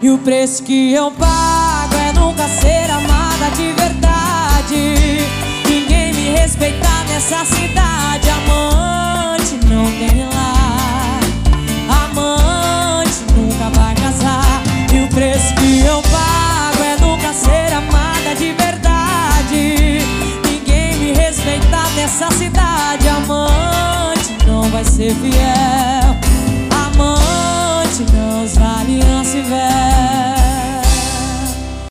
E o preço que eu pago é nunca ser amada de verdade. Ninguém me respeitar nessa cidade. Amante não tem lá, amante nunca vai casar. E o preço que eu pago é nunca ser amada de verdade. Ninguém me respeitar nessa cidade. Amante não vai ser fiel.